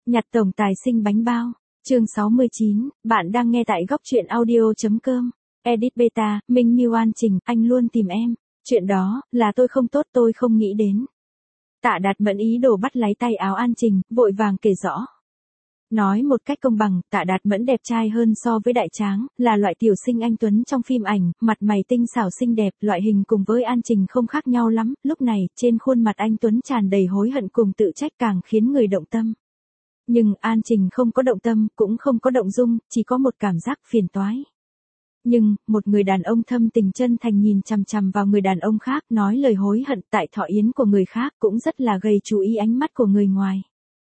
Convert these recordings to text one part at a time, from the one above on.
Nhặt tổng tài sinh bánh bao. Chương 69, bạn đang nghe tại góc truyện audio.com. Edit beta, Minh Miu An Trình, anh luôn tìm em. Chuyện đó, là tôi không tốt tôi không nghĩ đến. Tạ Đạt Mẫn ý đồ bắt lấy tay áo An Trình, vội vàng kể rõ. Nói một cách công bằng, Tạ Đạt Mẫn đẹp trai hơn so với Đại Tráng, là loại tiểu sinh anh tuấn trong phim ảnh, mặt mày tinh xảo xinh đẹp, loại hình cùng với An Trình không khác nhau lắm, lúc này, trên khuôn mặt anh tuấn tràn đầy hối hận cùng tự trách càng khiến người động tâm. Nhưng An Trình không có động tâm, cũng không có động dung, chỉ có một cảm giác phiền toái. Nhưng, một người đàn ông thâm tình chân thành nhìn chằm chằm vào người đàn ông khác nói lời hối hận tại thọ yến của người khác cũng rất là gây chú ý ánh mắt của người ngoài.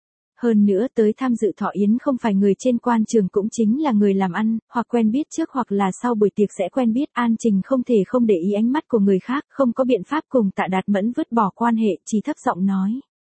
Hơn nữa tới tham dự thọ yến không phải người trên quan trường cũng chính là người làm ăn, hoặc quen biết trước hoặc là sau buổi tiệc sẽ quen biết. An Trình không thể không để ý ánh mắt của người khác, không có biện pháp cùng Tạ Đạt Mẫn vứt bỏ quan hệ, chỉ thấp giọng nói.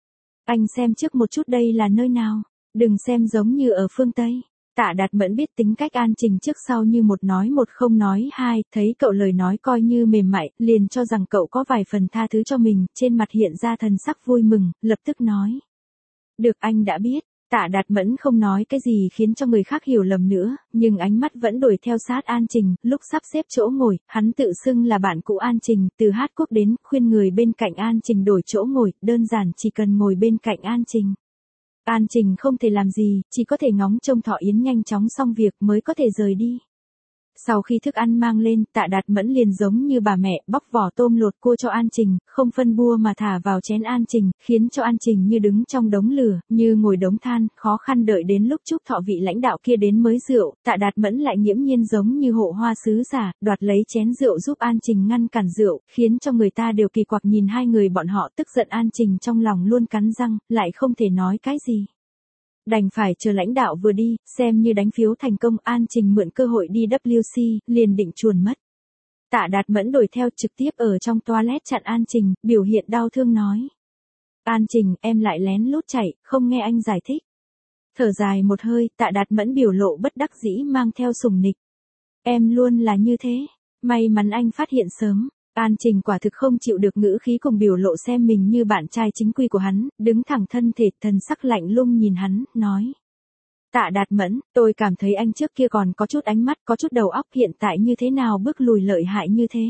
Anh xem trước một chút đây là nơi nào, đừng xem giống như ở phương Tây. Tạ Đạt Mẫn biết tính cách An Trình trước sau như một nói một không nói hai, thấy cậu lời nói coi như mềm mại, liền cho rằng cậu có vài phần tha thứ cho mình, trên mặt hiện ra thần sắc vui mừng, lập tức nói. Được anh đã biết. Tạ Đạt Mẫn không nói cái gì khiến cho người khác hiểu lầm nữa, nhưng ánh mắt vẫn đuổi theo sát An Trình, lúc sắp xếp chỗ ngồi, hắn tự xưng là bạn cũ An Trình, từ Hát Quốc đến, khuyên người bên cạnh An Trình đổi chỗ ngồi, đơn giản chỉ cần ngồi bên cạnh An Trình. An Trình không thể làm gì, chỉ có thể ngóng trông thọ yến nhanh chóng xong việc mới có thể rời đi. Sau khi thức ăn mang lên, Tạ Đạt Mẫn liền giống như bà mẹ, bóc vỏ tôm lột cua cho An Trình, không phân bua mà thả vào chén An Trình, khiến cho An Trình như đứng trong đống lửa, như ngồi đống than, khó khăn đợi đến lúc chúc thọ vị lãnh đạo kia đến mới rượu. Tạ Đạt Mẫn lại nghiễm nhiên giống như hộ hoa sứ giả, đoạt lấy chén rượu giúp An Trình ngăn cản rượu, khiến cho người ta đều kỳ quặc nhìn hai người bọn họ. Tức giận An Trình trong lòng luôn cắn răng, lại không thể nói cái gì. Đành phải chờ lãnh đạo vừa đi, xem như đánh phiếu thành công. An Trình mượn cơ hội đi WC, liền định chuồn mất. Tạ Đạt Mẫn đuổi theo trực tiếp ở trong toilet chặn An Trình, biểu hiện đau thương nói. An Trình, em lại lén lút chạy, không nghe anh giải thích. Thở dài một hơi, Tạ Đạt Mẫn biểu lộ bất đắc dĩ mang theo sùng nịch. Em luôn là như thế, may mắn anh phát hiện sớm. An Trình quả thực không chịu được ngữ khí cùng biểu lộ xem mình như bạn trai chính quy của hắn, đứng thẳng thân thể, thần sắc lạnh lùng nhìn hắn, nói. Tạ Đạt Mẫn, tôi cảm thấy anh trước kia còn có chút ánh mắt, có chút đầu óc, hiện tại như thế nào bước lùi lợi hại như thế.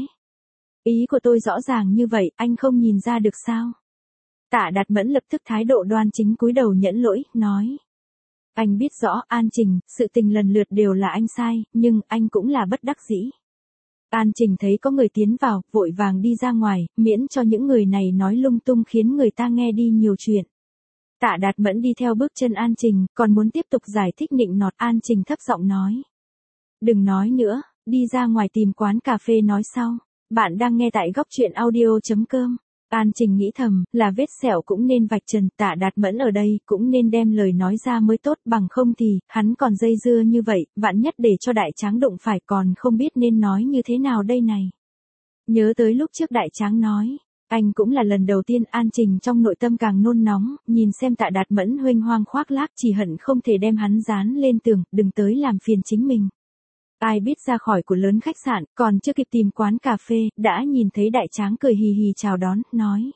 Ý của tôi rõ ràng như vậy, anh không nhìn ra được sao? Tạ Đạt Mẫn lập tức thái độ đoan chính cúi đầu nhẫn lỗi, nói. Anh biết rõ, An Trình, sự tình lần lượt đều là anh sai, nhưng anh cũng là bất đắc dĩ. An Trình thấy có người tiến vào, vội vàng đi ra ngoài, miễn cho những người này nói lung tung khiến người ta nghe đi nhiều chuyện. Tạ Đạt Mẫn đi theo bước chân An Trình, còn muốn tiếp tục giải thích nịnh nọt. An Trình thấp giọng nói. Đừng nói nữa, đi ra ngoài tìm quán cà phê nói sau. Bạn đang nghe tại góc truyện audio.com. An Trình nghĩ thầm, là vết sẹo cũng nên vạch trần, Tạ Đạt Mẫn ở đây cũng nên đem lời nói ra mới tốt, bằng không thì, hắn còn dây dưa như vậy, vạn nhất để cho Đại Tráng đụng phải còn không biết nên nói như thế nào đây này. Nhớ tới lúc trước Đại Tráng nói, anh cũng là lần đầu tiên. An Trình trong nội tâm càng nôn nóng, nhìn xem Tạ Đạt Mẫn huênh hoang khoác lác, chỉ hận không thể đem hắn dán lên tường, đừng tới làm phiền chính mình. Ai biết ra khỏi của lớn khách sạn, còn chưa kịp tìm quán cà phê, đã nhìn thấy Đại Tráng cười hì hì chào đón, nói.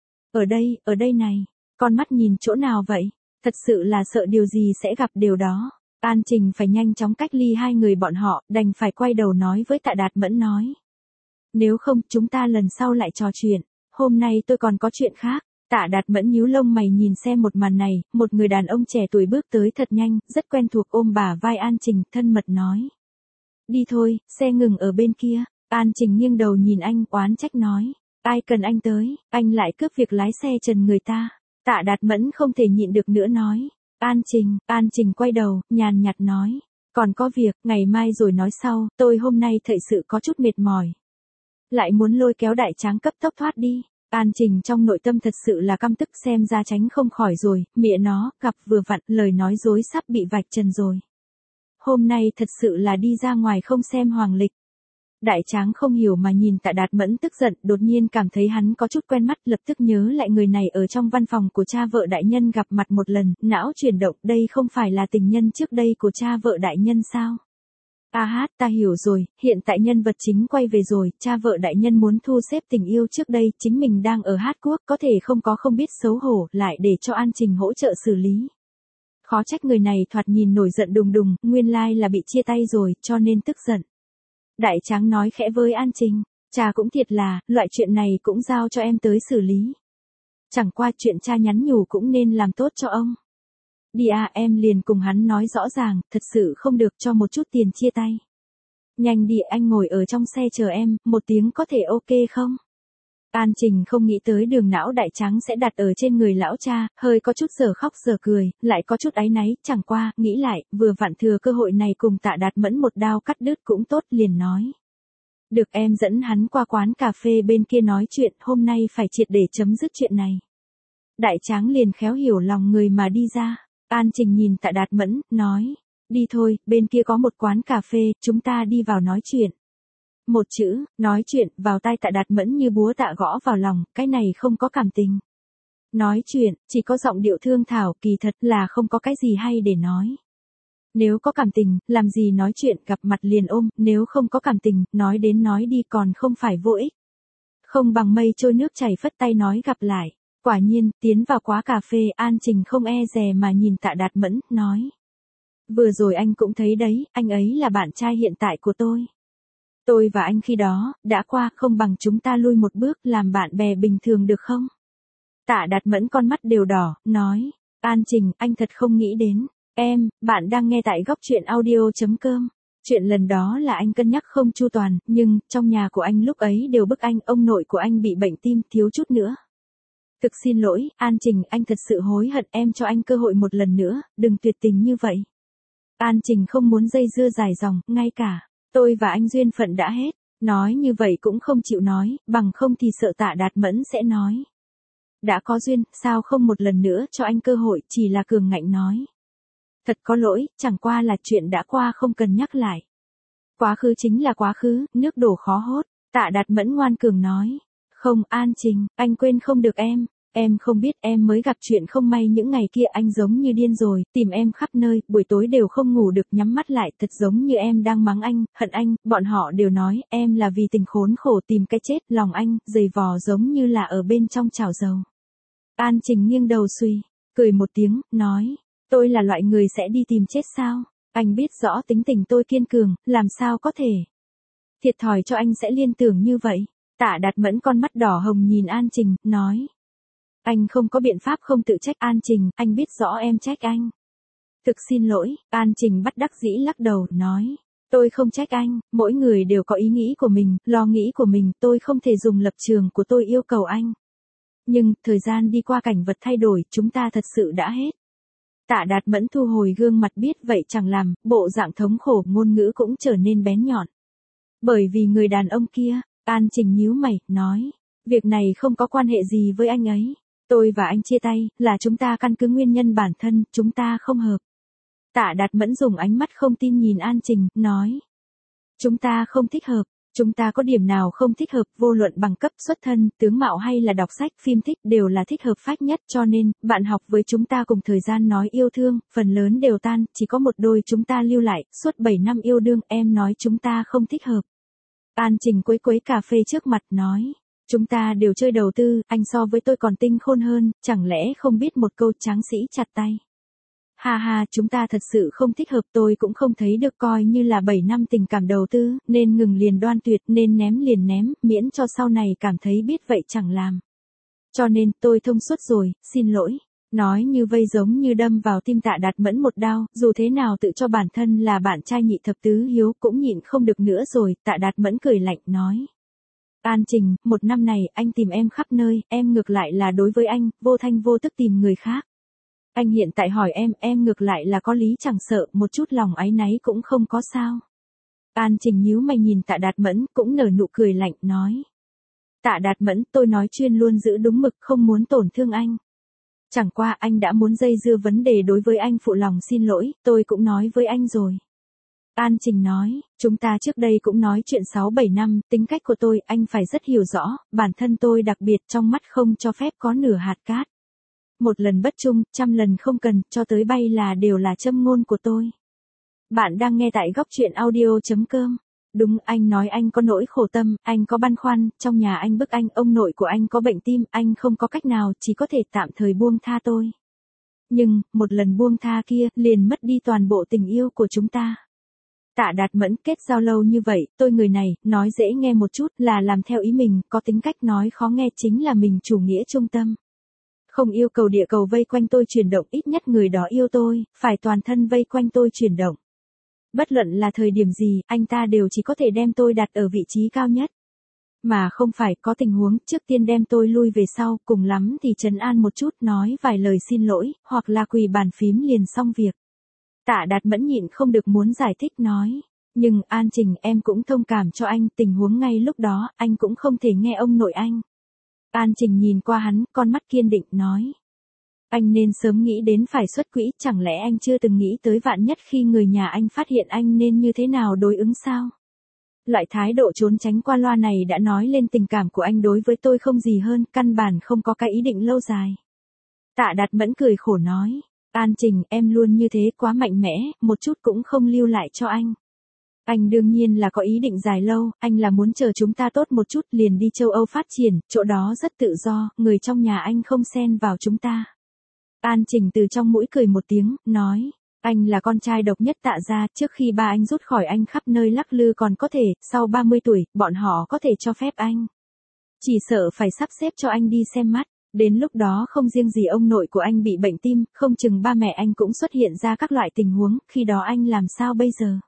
Ở đây này, con mắt nhìn chỗ nào vậy? Thật sự là sợ điều gì sẽ gặp điều đó. An Trình phải nhanh chóng cách ly hai người bọn họ, đành phải quay đầu nói với Tạ Đạt Mẫn nói. Nếu không, chúng ta lần sau lại trò chuyện, hôm nay tôi còn có chuyện khác. Tạ Đạt Mẫn nhíu lông mày nhìn xem một màn này, một người đàn ông trẻ tuổi bước tới thật nhanh, rất quen thuộc ôm bả vai An Trình, thân mật nói. Đi thôi, xe ngừng ở bên kia. An Trình nghiêng đầu nhìn anh, oán trách nói. Ai cần anh tới, anh lại cướp việc lái xe trần người ta. Tạ Đạt Mẫn không thể nhịn được nữa nói. An Trình quay đầu, nhàn nhạt nói. Còn có việc, ngày mai rồi nói sau, tôi hôm nay thật sự có chút mệt mỏi. Lại muốn lôi kéo Đại Tráng cấp tốc thoát đi. An Trình trong nội tâm thật sự là căm tức, xem ra tránh không khỏi rồi, mẹ nó, gặp vừa vặn, lời nói dối sắp bị vạch trần rồi. Hôm nay thật sự là đi ra ngoài không xem hoàng lịch. Đại Tráng không hiểu mà nhìn Tạ Đạt Mẫn tức giận, đột nhiên cảm thấy hắn có chút quen mắt, lập tức nhớ lại người này ở trong văn phòng của cha vợ đại nhân gặp mặt một lần, não chuyển động, đây không phải là tình nhân trước đây của cha vợ đại nhân sao? Ta hiểu rồi, hiện tại nhân vật chính quay về rồi, cha vợ đại nhân muốn thu xếp tình yêu trước đây, chính mình đang ở Hát Quốc, có thể không biết xấu hổ, lại để cho An Trình hỗ trợ xử lý. Khó trách người này thoạt nhìn nổi giận đùng đùng, nguyên lai là bị chia tay rồi, cho nên tức giận. Đại tráng nói khẽ với An Trình, cha cũng thiệt là, loại chuyện này cũng giao cho em tới xử lý. Chẳng qua chuyện cha nhắn nhủ cũng nên làm tốt cho ông. Đi à, em liền cùng hắn nói rõ ràng, thật sự không được cho một chút tiền chia tay. Nhanh đi, anh ngồi ở trong xe chờ em, 1 tiếng có thể ok không? An Trình không nghĩ tới đường não đại tráng sẽ đặt ở trên người lão cha, hơi có chút giờ khóc giờ cười, lại có chút áy náy, chẳng qua, nghĩ lại, vừa vặn thừa cơ hội này cùng Tạ Đạt Mẫn một đao cắt đứt cũng tốt, liền nói. Được, em dẫn hắn qua quán cà phê bên kia nói chuyện, hôm nay phải triệt để chấm dứt chuyện này. Đại tráng liền khéo hiểu lòng người mà đi ra. An Trình nhìn Tạ Đạt Mẫn, nói, đi thôi, bên kia có một quán cà phê, chúng ta đi vào nói chuyện. Một chữ, nói chuyện, vào tai Tạ Đạt Mẫn như búa tạ gõ vào lòng, cái này không có cảm tình. Nói chuyện, chỉ có giọng điệu thương thảo, kỳ thật là không có cái gì hay để nói. Nếu có cảm tình, làm gì nói chuyện, gặp mặt liền ôm, nếu không có cảm tình, nói đến nói đi còn không phải vô ích. Không bằng mây trôi nước chảy, phất tay nói gặp lại. Quả nhiên, tiến vào quán cà phê, An Trình không e dè mà nhìn Tạ Đạt Mẫn, nói. Vừa rồi anh cũng thấy đấy, anh ấy là bạn trai hiện tại của tôi. Tôi và anh khi đó, đã qua, không bằng chúng ta lui một bước, làm bạn bè bình thường được không? Tạ Đạt Mẫn con mắt đều đỏ, nói. An Trình, anh thật không nghĩ đến. Bạn đang nghe tại góc truyện audio.com. Chuyện lần đó là anh cân nhắc không chu toàn, nhưng, trong nhà của anh lúc ấy đều bức anh, ông nội của anh bị bệnh tim, thiếu chút nữa. Thực xin lỗi, An Trình, anh thật sự hối hận, em cho anh cơ hội một lần nữa, đừng tuyệt tình như vậy. An Trình không muốn dây dưa dài dòng, ngay cả, tôi và anh duyên phận đã hết, nói như vậy cũng không chịu nói, bằng không thì sợ Tạ Đạt Mẫn sẽ nói. Đã có duyên, sao không một lần nữa cho anh cơ hội, chỉ là cường ngạnh nói. Thật có lỗi, chẳng qua là chuyện đã qua không cần nhắc lại. Quá khứ chính là quá khứ, nước đổ khó hốt, Tạ Đạt Mẫn ngoan cường nói. Không, An Trình, anh quên không được em không biết em mới gặp chuyện không may những ngày kia anh giống như điên rồi, tìm em khắp nơi, buổi tối đều không ngủ được nhắm mắt lại, thật giống như em đang mắng anh, hận anh, bọn họ đều nói, em là vì tình khốn khổ tìm cái chết, lòng anh, dày vò giống như là ở bên trong chảo dầu. An Trình nghiêng đầu suy, cười một tiếng, nói, tôi là loại người sẽ đi tìm chết sao, anh biết rõ tính tình tôi kiên cường, làm sao có thể. Thiệt thòi cho anh sẽ liên tưởng như vậy. Tạ Đạt Mẫn con mắt đỏ hồng nhìn An Trình, nói. Anh không có biện pháp không tự trách An Trình, anh biết rõ em trách anh. Thực xin lỗi, An Trình bất đắc dĩ lắc đầu, nói. Tôi không trách anh, mỗi người đều có ý nghĩ của mình, lo nghĩ của mình, tôi không thể dùng lập trường của tôi yêu cầu anh. Nhưng, thời gian đi qua cảnh vật thay đổi, chúng ta thật sự đã hết. Tạ Đạt Mẫn thu hồi gương mặt biết vậy chẳng làm, bộ dạng thống khổ ngôn ngữ cũng trở nên bén nhọn. Bởi vì người đàn ông kia, An Trình nhíu mày, nói, việc này không có quan hệ gì với anh ấy. Tôi và anh chia tay, là chúng ta căn cứ nguyên nhân bản thân, chúng ta không hợp. Tạ Đạt Mẫn dùng ánh mắt không tin nhìn An Trình, nói. Chúng ta không thích hợp, chúng ta có điểm nào không thích hợp, vô luận bằng cấp, xuất thân, tướng mạo hay là đọc sách, phim thích đều là thích hợp phách nhất, cho nên, bạn học với chúng ta cùng thời gian nói yêu thương, phần lớn đều tan, chỉ có một đôi chúng ta lưu lại, suốt 7 năm yêu đương, em nói chúng ta không thích hợp. An Trình quấy quấy cà phê trước mặt, nói. Chúng ta đều chơi đầu tư, anh so với tôi còn tinh khôn hơn, chẳng lẽ không biết một câu tráng sĩ chặt tay. Ha ha, chúng ta thật sự không thích hợp, tôi cũng không thấy được, coi như là 7 năm tình cảm đầu tư, nên ngừng liền đoan tuyệt, nên ném liền ném, miễn cho sau này cảm thấy biết vậy chẳng làm. Cho nên, tôi thông suốt rồi, xin lỗi. Nói như vây giống như đâm vào tim Tạ Đạt Mẫn một đao, dù thế nào tự cho bản thân là bạn trai nhị thập tứ hiếu cũng nhịn không được nữa rồi, Tạ Đạt Mẫn cười lạnh, nói. An Trình, 1 năm này, anh tìm em khắp nơi, em ngược lại là đối với anh, vô thanh vô tức tìm người khác. Anh hiện tại hỏi em ngược lại là có lý chẳng sợ, một chút lòng áy náy cũng không có sao. An Trình nhíu mày nhìn Tạ Đạt Mẫn, cũng nở nụ cười lạnh, nói. Tạ Đạt Mẫn, tôi nói chuyên luôn giữ đúng mực, không muốn tổn thương anh. Chẳng qua anh đã muốn dây dưa vấn đề đối với anh, phụ lòng xin lỗi, tôi cũng nói với anh rồi. An Trình nói, chúng ta trước đây cũng nói chuyện 6-7 năm, tính cách của tôi anh phải rất hiểu rõ, bản thân tôi đặc biệt trong mắt không cho phép có nửa hạt cát. 1 lần bất trung, 100 lần không cần, cho tới bay là đều là châm ngôn của tôi. Bạn đang nghe tại góc truyện audio.com. Đúng, anh nói anh có nỗi khổ tâm, anh có băn khoăn, trong nhà anh bức anh, ông nội của anh có bệnh tim, anh không có cách nào, chỉ có thể tạm thời buông tha tôi. Nhưng, một lần buông tha kia, liền mất đi toàn bộ tình yêu của chúng ta. Tạ Đạt Mẫn, kết giao lâu như vậy, tôi người này, nói dễ nghe một chút là làm theo ý mình, có tính cách nói khó nghe chính là mình chủ nghĩa trung tâm. Không yêu cầu địa cầu vây quanh tôi chuyển động, ít nhất người đó yêu tôi, phải toàn thân vây quanh tôi chuyển động. Bất luận là thời điểm gì, anh ta đều chỉ có thể đem tôi đặt ở vị trí cao nhất. Mà không phải có tình huống trước tiên đem tôi lui về sau, cùng lắm thì trấn an một chút, nói vài lời xin lỗi, hoặc là quỳ bàn phím liền xong việc. Tạ Đạt Mẫn nhịn không được muốn giải thích nói. Nhưng An Trình, em cũng thông cảm cho anh, tình huống ngay lúc đó, anh cũng không thể nghe ông nội anh. An Trình nhìn qua hắn, con mắt kiên định, nói. Anh nên sớm nghĩ đến phải xuất quỹ, chẳng lẽ anh chưa từng nghĩ tới vạn nhất khi người nhà anh phát hiện anh nên như thế nào đối ứng sao? Loại thái độ trốn tránh qua loa này đã nói lên tình cảm của anh đối với tôi không gì hơn, căn bản không có cái ý định lâu dài. Tạ Đạt Mẫn cười khổ nói. An Trình, em luôn như thế, quá mạnh mẽ, một chút cũng không lưu lại cho anh. Anh đương nhiên là có ý định dài lâu, anh là muốn chờ chúng ta tốt một chút liền đi châu Âu phát triển, chỗ đó rất tự do, người trong nhà anh không xen vào chúng ta. An Trình từ trong mũi cười một tiếng, nói, anh là con trai độc nhất Tạ gia, trước khi ba anh rút khỏi anh khắp nơi lắc lư còn có thể, sau 30 tuổi, bọn họ có thể cho phép anh. Chỉ sợ phải sắp xếp cho anh đi xem mắt. Đến lúc đó không riêng gì ông nội của anh bị bệnh tim, không chừng ba mẹ anh cũng xuất hiện ra các loại tình huống, khi đó anh làm sao bây giờ?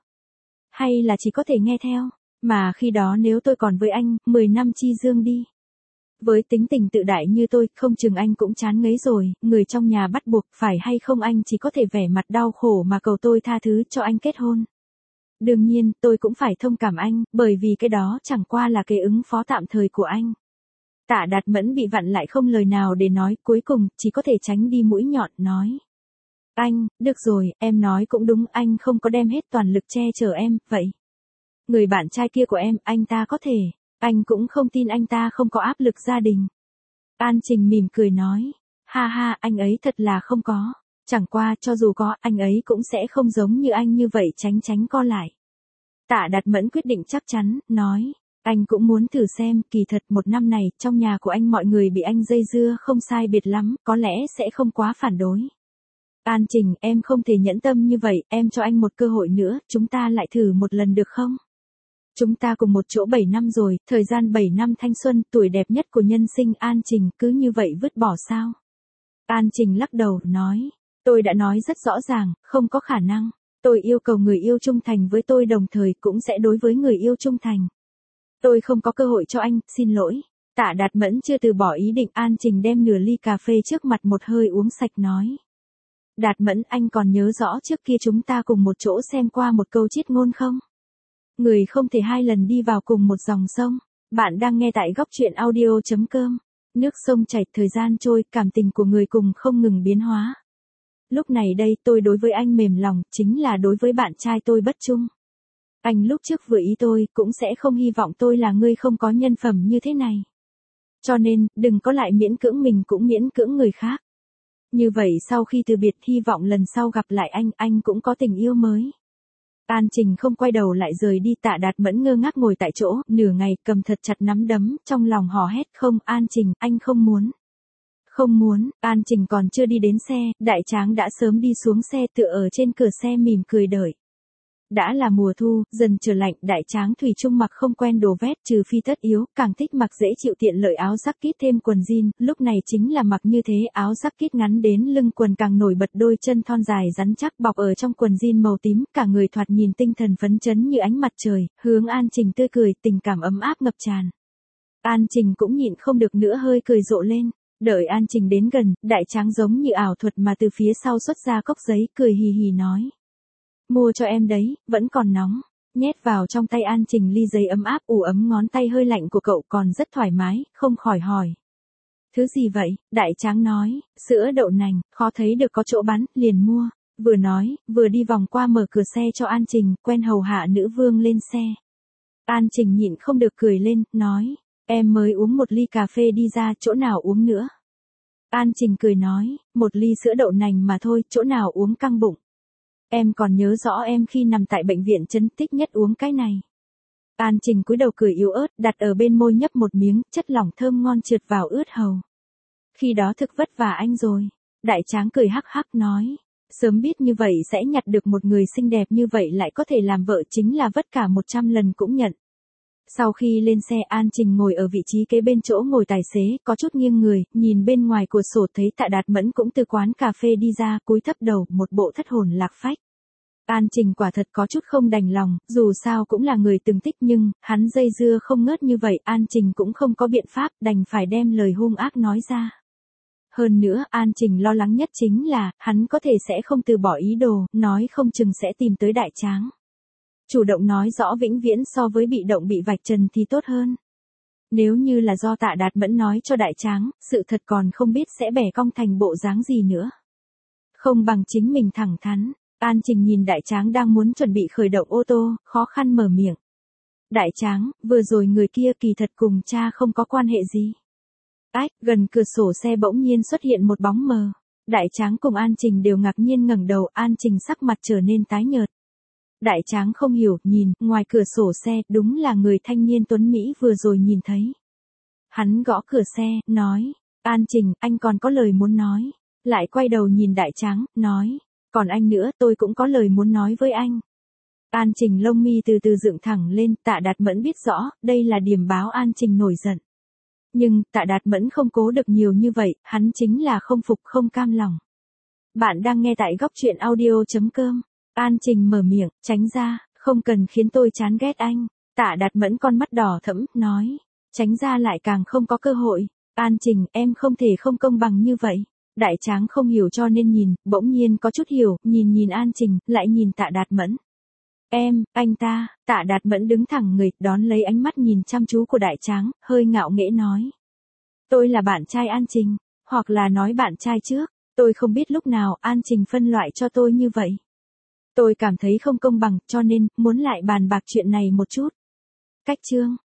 Hay là chỉ có thể nghe theo, mà khi đó nếu tôi còn với anh, 10 năm chi dương đi. Với tính tình tự đại như tôi, không chừng anh cũng chán ngấy rồi, người trong nhà bắt buộc, phải hay không anh chỉ có thể vẻ mặt đau khổ mà cầu tôi tha thứ cho anh kết hôn. Đương nhiên, tôi cũng phải thông cảm anh, bởi vì cái đó chẳng qua là cái ứng phó tạm thời của anh. Tạ Đạt Mẫn bị vặn lại không lời nào để nói, cuối cùng, chỉ có thể tránh đi mũi nhọn, nói. Anh, được rồi, em nói cũng đúng, anh không có đem hết toàn lực che chở em, vậy. Người bạn trai kia của em, anh ta có thể, anh cũng không tin anh ta không có áp lực gia đình. An Trình mỉm cười nói, ha ha, anh ấy thật là không có, chẳng qua, cho dù có, anh ấy cũng sẽ không giống như anh như vậy tránh tránh co lại. Tạ Đạt Mẫn quyết định chắc chắn, nói. Anh cũng muốn thử xem, kỳ thật một năm này, trong nhà của anh mọi người bị anh dây dưa không sai biệt lắm, có lẽ sẽ không quá phản đối. An Trình, em không thể nhẫn tâm như vậy, em cho anh một cơ hội nữa, chúng ta lại thử một lần được không? Chúng ta cùng một chỗ 7 năm rồi, thời gian 7 năm thanh xuân, tuổi đẹp nhất của nhân sinh. An Trình, cứ như vậy vứt bỏ sao? An Trình lắc đầu, nói. Tôi đã nói rất rõ ràng, không có khả năng. Tôi yêu cầu người yêu trung thành với tôi đồng thời cũng sẽ đối với người yêu trung thành. Tôi không có cơ hội cho anh, xin lỗi. Tạ Đạt Mẫn chưa từ bỏ ý định. An Trình đem nửa ly cà phê trước mặt một hơi uống sạch nói. Đạt Mẫn, anh còn nhớ rõ trước kia chúng ta cùng một chỗ xem qua một câu chiết ngôn không? Người không thể hai lần đi vào cùng một dòng sông. Bạn đang nghe tại góc truyện audio.com. Nước sông chảy, thời gian trôi, cảm tình của người cùng không ngừng biến hóa. Lúc này đây, tôi đối với anh mềm lòng, chính là đối với bạn trai tôi bất trung. Anh lúc trước vừa ý tôi, cũng sẽ không hy vọng tôi là người không có nhân phẩm như thế này. Cho nên, đừng có lại miễn cưỡng mình cũng miễn cưỡng người khác. Như vậy sau khi từ biệt, hy vọng lần sau gặp lại anh cũng có tình yêu mới. An Trình không quay đầu lại rời đi. Tạ Đạt Mẫn ngơ ngác ngồi tại chỗ, nửa ngày, cầm thật chặt nắm đấm, trong lòng hò hét, không, An Trình, anh không muốn. Không muốn. An Trình còn chưa đi đến xe, Đại Tráng đã sớm đi xuống xe, tựa ở trên cửa xe mỉm cười đợi. Đã là mùa thu, dần trở lạnh, Đại Tráng thủy chung mặc không quen đồ vest, trừ phi tất yếu, càng thích mặc dễ chịu tiện lợi áo jacket thêm quần jean, lúc này chính là mặc như thế, áo jacket ngắn đến lưng quần càng nổi bật đôi chân thon dài rắn chắc bọc ở trong quần jean màu tím, cả người thoạt nhìn tinh thần phấn chấn như ánh mặt trời, hướng An Trình tươi cười, tình cảm ấm áp ngập tràn. An Trình cũng nhịn không được nữa hơi cười rộ lên. Đợi An Trình đến gần, Đại Tráng giống như ảo thuật mà từ phía sau xuất ra cốc giấy, cười hì hì nói. Mua cho em đấy, vẫn còn nóng. Nhét vào trong tay An Trình ly giấy ấm áp, ủ ấm ngón tay hơi lạnh của cậu còn rất thoải mái, không khỏi hỏi. Thứ gì vậy? Đại Tráng nói, sữa đậu nành, khó thấy được có chỗ bán, liền mua. Vừa nói, vừa đi vòng qua mở cửa xe cho An Trình, quen hầu hạ nữ vương lên xe. An Trình nhịn không được cười lên, nói, em mới uống một ly cà phê đi ra, chỗ nào uống nữa? An Trình cười nói, một ly sữa đậu nành mà thôi, chỗ nào uống căng bụng. Em còn nhớ rõ em khi nằm tại bệnh viện Trấn Tích Nhất uống cái này. An Trình cúi đầu cười yếu ớt, đặt ở bên môi nhấp một miếng, chất lỏng thơm ngon trượt vào ướt hầu. Khi đó thực vất vả anh rồi. Đại Tráng cười hắc hắc nói. Sớm biết như vậy sẽ nhặt được một người xinh đẹp như vậy lại có thể làm vợ chính là vất cả 100 lần cũng nhận. Sau khi lên xe An Trình ngồi ở vị trí kế bên chỗ ngồi tài xế, có chút nghiêng người, nhìn bên ngoài cửa sổ thấy Tạ Đạt Mẫn cũng từ quán cà phê đi ra, cúi thấp đầu, một bộ thất hồn lạc phách. An Trình quả thật có chút không đành lòng, dù sao cũng là người từng tích nhưng, hắn dây dưa không ngớt như vậy, An Trình cũng không có biện pháp, đành phải đem lời hung ác nói ra. Hơn nữa, An Trình lo lắng nhất chính là, hắn có thể sẽ không từ bỏ ý đồ, nói không chừng sẽ tìm tới Đại Tráng. Chủ động nói rõ vĩnh viễn so với bị động bị vạch trần thì tốt hơn. Nếu như là do Tạ Đạt Mẫn nói cho Đại Tráng, sự thật còn không biết sẽ bẻ cong thành bộ dáng gì nữa. Không bằng chính mình thẳng thắn, An Trình nhìn Đại Tráng đang muốn chuẩn bị khởi động ô tô, khó khăn mở miệng. Đại Tráng, vừa rồi người kia kỳ thật cùng cha không có quan hệ gì. Ách, gần cửa sổ xe bỗng nhiên xuất hiện một bóng mờ. Đại Tráng cùng An Trình đều ngạc nhiên ngẩng đầu, An Trình sắc mặt trở nên tái nhợt. Đại Tráng không hiểu, nhìn, ngoài cửa sổ xe, đúng là người thanh niên tuấn Mỹ vừa rồi nhìn thấy. Hắn gõ cửa xe, nói, An Trình, anh còn có lời muốn nói. Lại quay đầu nhìn Đại Tráng, nói, còn anh nữa, tôi cũng có lời muốn nói với anh. An Trình lông mi từ từ dựng thẳng lên, Tạ Đạt Mẫn biết rõ, đây là điểm báo An Trình nổi giận. Nhưng, Tạ Đạt Mẫn không cố được nhiều như vậy, hắn chính là không phục không cam lòng. Bạn đang nghe tại góc truyện audio.com. An Trình mở miệng, tránh ra, không cần khiến tôi chán ghét anh. Tạ Đạt Mẫn con mắt đỏ thẫm, nói, tránh ra lại càng không có cơ hội. An Trình, em không thể không công bằng như vậy. Đại Tráng không hiểu cho nên nhìn, bỗng nhiên có chút hiểu, nhìn An Trình, lại nhìn Tạ Đạt Mẫn. Anh ta, Tạ Đạt Mẫn đứng thẳng người, đón lấy ánh mắt nhìn chăm chú của Đại Tráng, hơi ngạo nghễ nói. Tôi là bạn trai An Trình, hoặc là nói bạn trai trước, tôi không biết lúc nào An Trình phân loại cho tôi như vậy. Tôi cảm thấy không công bằng, cho nên, muốn lại bàn bạc chuyện này một chút. Cách chương.